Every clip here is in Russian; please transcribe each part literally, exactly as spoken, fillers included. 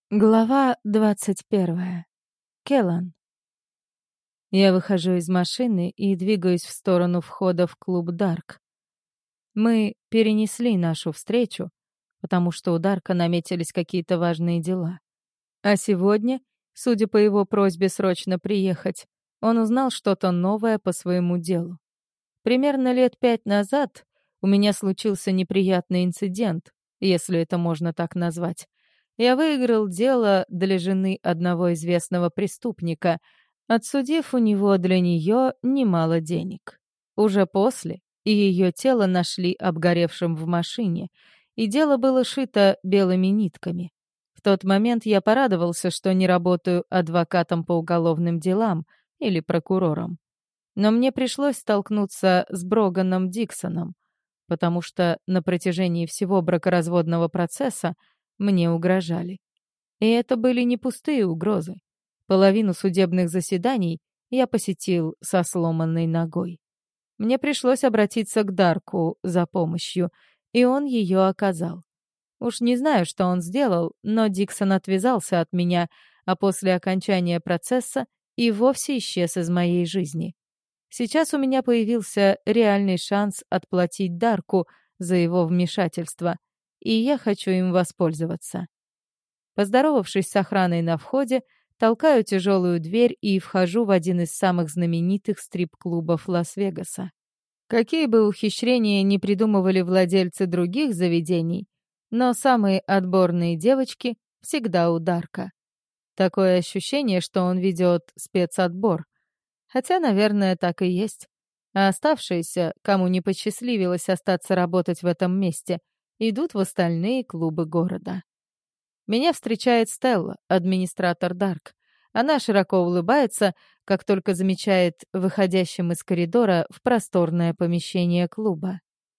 Глава двадцать первая. Келан. Я выхожу из машины и двигаюсь в сторону входа в клуб «Дарк». Мы перенесли нашу встречу, потому что у Дарка наметились какие-то важные дела. А сегодня, судя по его просьбе срочно приехать, он узнал что-то новое по своему делу. Примерно лет пять назад у меня случился неприятный инцидент, если это можно так назвать. Я выиграл дело для жены одного известного преступника, отсудив у него для нее немало денег. Уже после и ее тело нашли обгоревшим в машине, и дело было шито белыми нитками. В тот момент я порадовался, что не работаю адвокатом по уголовным делам или прокурором. Но мне пришлось столкнуться с Броганом Диксоном, потому что на протяжении всего бракоразводного процесса мне угрожали. И это были не пустые угрозы. Половину судебных заседаний я посетил со сломанной ногой. Мне пришлось обратиться к Дарку за помощью, и он ее оказал. Уж не знаю, что он сделал, но Диксон отвязался от меня, а после окончания процесса и вовсе исчез из моей жизни. Сейчас у меня появился реальный шанс отплатить Дарку за его вмешательство, и я хочу им воспользоваться. Поздоровавшись с охраной на входе, толкаю тяжелую дверь и вхожу в один из самых знаменитых стрип-клубов Лас-Вегаса. Какие бы ухищрения ни придумывали владельцы других заведений, но самые отборные девочки всегда у Дарка. Такое ощущение, что он ведет спецотбор. Хотя, наверное, так и есть. А оставшиеся, кому не посчастливилось остаться работать в этом месте, идут в остальные клубы города. Меня встречает Стелла, администратор Дарк. Она широко улыбается, как только замечает выходящим из коридора в просторное помещение клуба.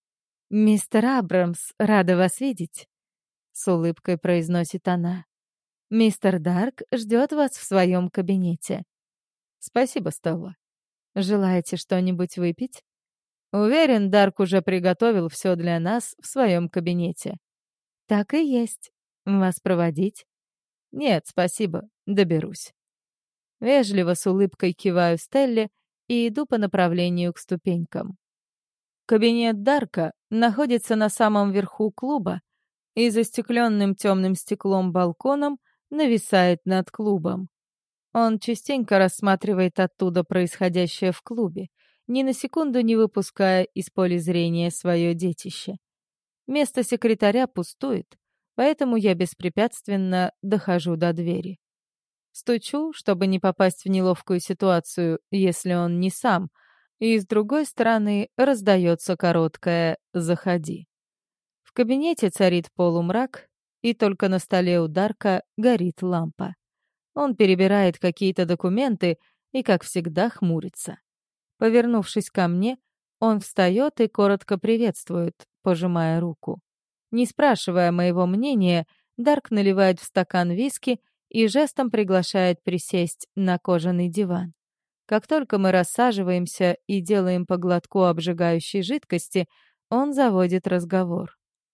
«Мистер Абрамс, рада вас видеть», — с улыбкой произносит она. «Мистер Дарк ждет вас в своем кабинете». «Спасибо, Стелла. Желаете что-нибудь выпить?» «Уверен, Дарк уже приготовил все для нас в своем кабинете». «Так и есть. Вас проводить?» «Нет, спасибо. Доберусь». Вежливо с улыбкой киваю Стелле и иду по направлению к ступенькам. Кабинет Дарка находится на самом верху клуба и застекленным темным стеклом балконом нависает над клубом. Он частенько рассматривает оттуда происходящее в клубе, ни на секунду не выпуская из поля зрения свое детище. Место секретаря пустует, поэтому я беспрепятственно дохожу до двери. Стучу, чтобы не попасть в неловкую ситуацию, если он не сам, и с другой стороны раздается короткое «заходи». В кабинете царит полумрак, и только на столе у Дарка горит лампа. Он перебирает какие-то документы и, как всегда, хмурится. Повернувшись ко мне, он встает и коротко приветствует, пожимая руку. Не спрашивая моего мнения, Дарк наливает в стакан виски и жестом приглашает присесть на кожаный диван. Как только мы рассаживаемся и делаем по глотку обжигающей жидкости, он заводит разговор.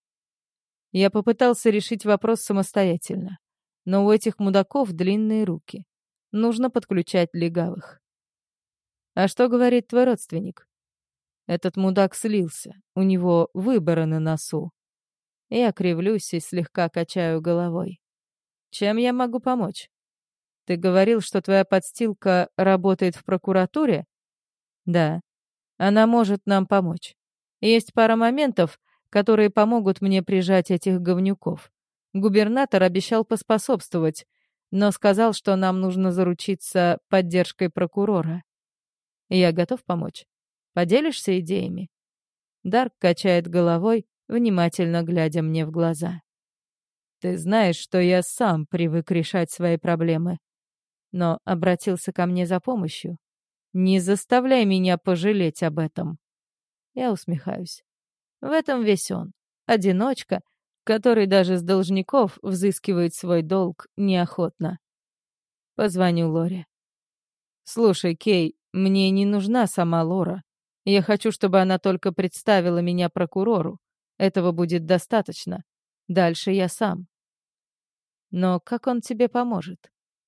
Я попытался решить вопрос самостоятельно, но у этих мудаков длинные руки. Нужно подключать легавых. «А что говорит твой родственник?» Этот мудак слился, у него выборы на носу. Я кривлюсь и слегка качаю головой. «Чем я могу помочь? Ты говорил, что твоя подстилка работает в прокуратуре?» «Да. Она может нам помочь. Есть пара моментов, которые помогут мне прижать этих говнюков. Губернатор обещал поспособствовать, но сказал, что нам нужно заручиться поддержкой прокурора. Я готов помочь. Поделишься идеями?» Дарк качает головой, внимательно глядя мне в глаза. «Ты знаешь, что я сам привык решать свои проблемы, но обратился ко мне за помощью. Не заставляй меня пожалеть об этом». Я усмехаюсь. В этом весь он. Одиночка, который даже с должников взыскивает свой долг неохотно. Позвоню Лоре. «Слушай, Кей, мне не нужна сама Лора. Я хочу, чтобы она только представила меня прокурору. Этого будет достаточно. Дальше я сам». Но как он тебе поможет?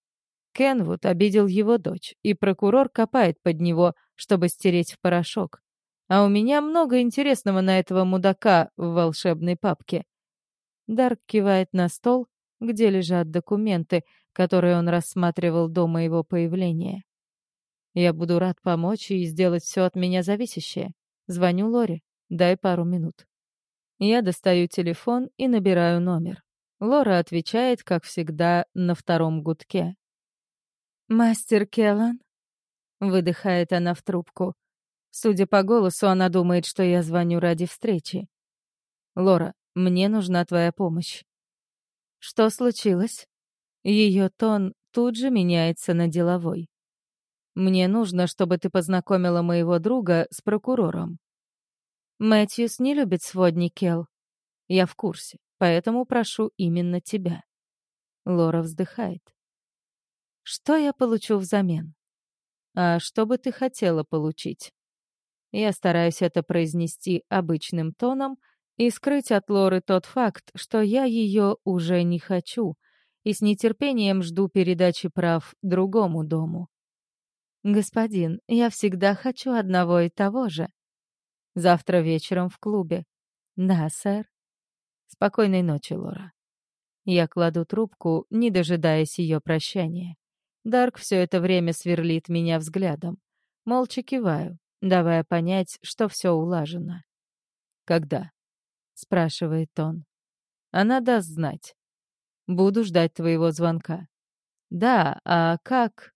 Кенвуд обидел его дочь, и прокурор копает под него, чтобы стереть в порошок. А у меня много интересного на этого мудака в волшебной папке. Дарк кивает на стол, где лежат документы, которые он рассматривал до моего появления. Я буду рад помочь и сделать все от меня зависящее. Звоню Лоре. Дай пару минут. Я достаю телефон и набираю номер. Лора отвечает, как всегда, на втором гудке. «Мастер Келлан?» — выдыхает она в трубку. Судя по голосу, она думает, что я звоню ради встречи. «Лора, мне нужна твоя помощь». «Что случилось?» Ее тон тут же меняется на деловой. «Мне нужно, чтобы ты познакомила моего друга с прокурором». «Мэтьюс не любит сводник, Келл». «Я в курсе, поэтому прошу именно тебя». Лора вздыхает. «Что я получу взамен?» «А что бы ты хотела получить?» Я стараюсь это произнести обычным тоном и скрыть от Лоры тот факт, что я ее уже не хочу, и с нетерпением жду передачи прав другому дому. «Господин, я всегда хочу одного и того же. Завтра вечером в клубе». «Да, сэр». «Спокойной ночи, Лора». Я кладу трубку, не дожидаясь ее прощания. Дарк все это время сверлит меня взглядом. Молча киваю, давая понять, что все улажено. «Когда?» — спрашивает он. «Она даст знать. Буду ждать твоего звонка». «Да, а как?»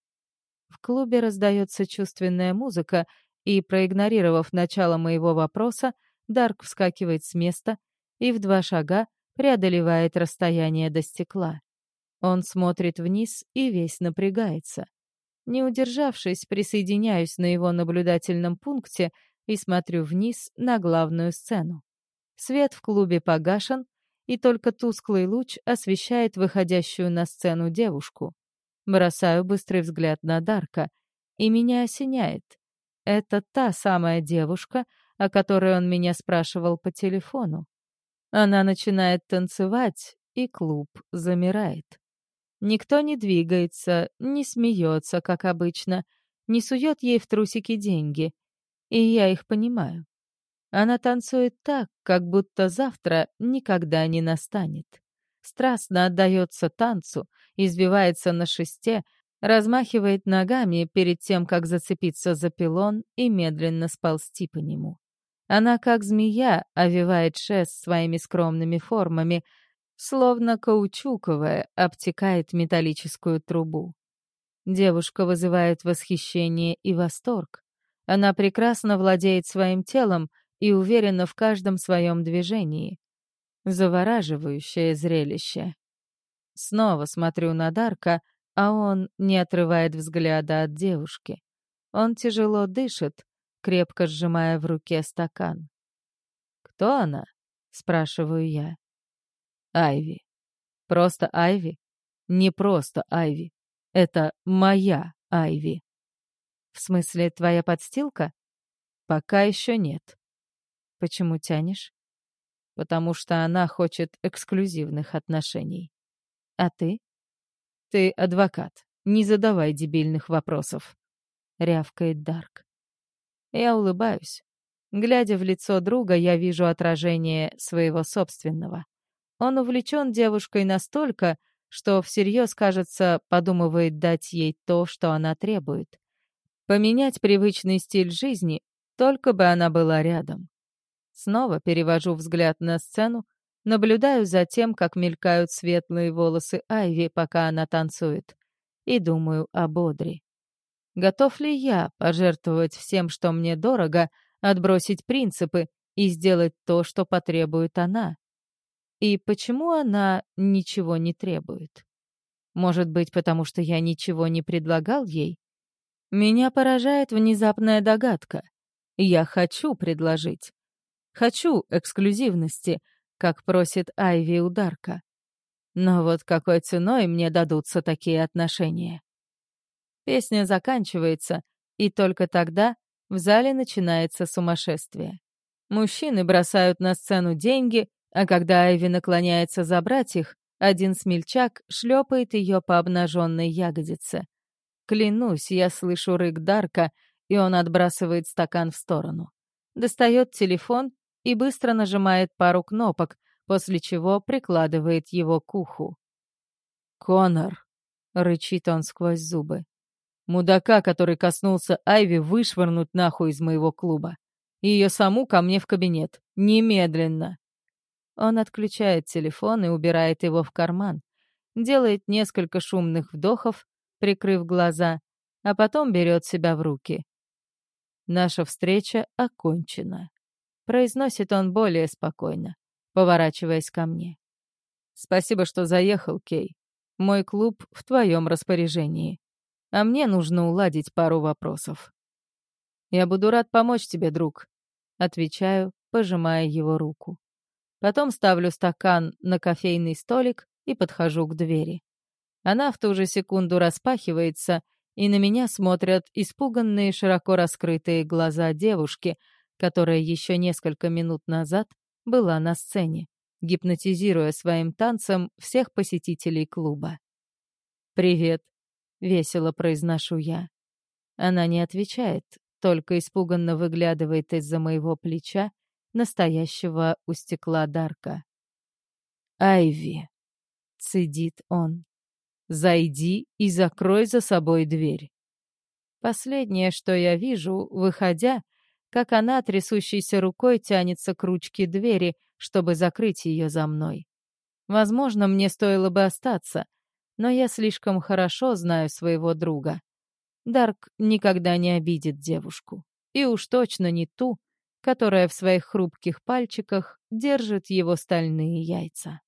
В клубе раздается чувственная музыка, и, проигнорировав начало моего вопроса, Дарк вскакивает с места и в два шага преодолевает расстояние до стекла. Он смотрит вниз и весь напрягается. Не удержавшись, присоединяюсь на его наблюдательном пункте и смотрю вниз на главную сцену. Свет в клубе погашен, и только тусклый луч освещает выходящую на сцену девушку. Бросаю быстрый взгляд на Дарка, и меня осеняет. Это та самая девушка, о которой он меня спрашивал по телефону. Она начинает танцевать, и клуб замирает. Никто не двигается, не смеется, как обычно, не сует ей в трусики деньги. И я их понимаю. Она танцует так, как будто завтра никогда не настанет. Страстно отдается танцу, избивается на шесте, размахивает ногами перед тем, как зацепиться за пилон и медленно сползти по нему. Она, как змея, овивает шест своими скромными формами, словно каучуковая, обтекает металлическую трубу. Девушка вызывает восхищение и восторг. Она прекрасно владеет своим телом и уверена в каждом своем движении. Завораживающее зрелище. Снова смотрю на Дарка, а он не отрывает взгляда от девушки. Он тяжело дышит, крепко сжимая в руке стакан. «Кто она?» — спрашиваю я. «Айви. Просто Айви? Не просто Айви. Это моя Айви». «В смысле, твоя подстилка?» «Пока еще нет». «Почему тянешь?» «Потому что она хочет эксклюзивных отношений». «А ты?» «Ты адвокат. Не задавай дебильных вопросов», — рявкает Дарк. Я улыбаюсь. Глядя в лицо друга, я вижу отражение своего собственного. Он увлечен девушкой настолько, что всерьез, кажется, подумывает дать ей то, что она требует. Поменять привычный стиль жизни, только бы она была рядом. Снова перевожу взгляд на сцену, наблюдаю за тем, как мелькают светлые волосы Айви, пока она танцует, и думаю об Одри. Готов ли я пожертвовать всем, что мне дорого, отбросить принципы и сделать то, что потребует она? И почему она ничего не требует? Может быть, потому что я ничего не предлагал ей? Меня поражает внезапная догадка. Я хочу предложить. Хочу эксклюзивности, как просит Айви у Дарка. Но вот какой ценой мне дадутся такие отношения? Песня заканчивается, и только тогда в зале начинается сумасшествие. Мужчины бросают на сцену деньги, а когда Айви наклоняется забрать их, Один смельчак шлепает ее по обнаженной ягодице. Клянусь, я слышу рык Дарка, и он отбрасывает стакан в сторону. Достает телефон и быстро нажимает пару кнопок, после чего прикладывает его к уху. «Конор!» — рычит он сквозь зубы. «Мудака, который коснулся Айви, вышвырнуть нахуй из моего клуба. И ее саму ко мне в кабинет. Немедленно!» Он отключает телефон и убирает его в карман. Делает несколько шумных вдохов, прикрыв глаза, а потом берет себя в руки. «Наша встреча окончена», — произносит он более спокойно, поворачиваясь ко мне. «Спасибо, что заехал, Кей. Мой клуб в твоем распоряжении. А мне нужно уладить пару вопросов». «Я буду рад помочь тебе, друг», — отвечаю, пожимая его руку. Потом ставлю стакан на кофейный столик и подхожу к двери. Она в ту же секунду распахивается, и на меня смотрят испуганные, широко раскрытые глаза девушки, которая еще несколько минут назад была на сцене, гипнотизируя своим танцем всех посетителей клуба. «Привет», — весело произношу я. Она не отвечает, только испуганно выглядывает из-за моего плеча, настоящего у стекла Дарка. «Айви», — цедит он, — «зайди и закрой за собой дверь». Последнее, что я вижу, выходя, как она трясущейся рукой тянется к ручке двери, чтобы закрыть ее за мной. Возможно, мне стоило бы остаться, но я слишком хорошо знаю своего друга. Дарк никогда не обидит девушку. И уж точно не ту, которая в своих хрупких пальчиках держит его стальные яйца.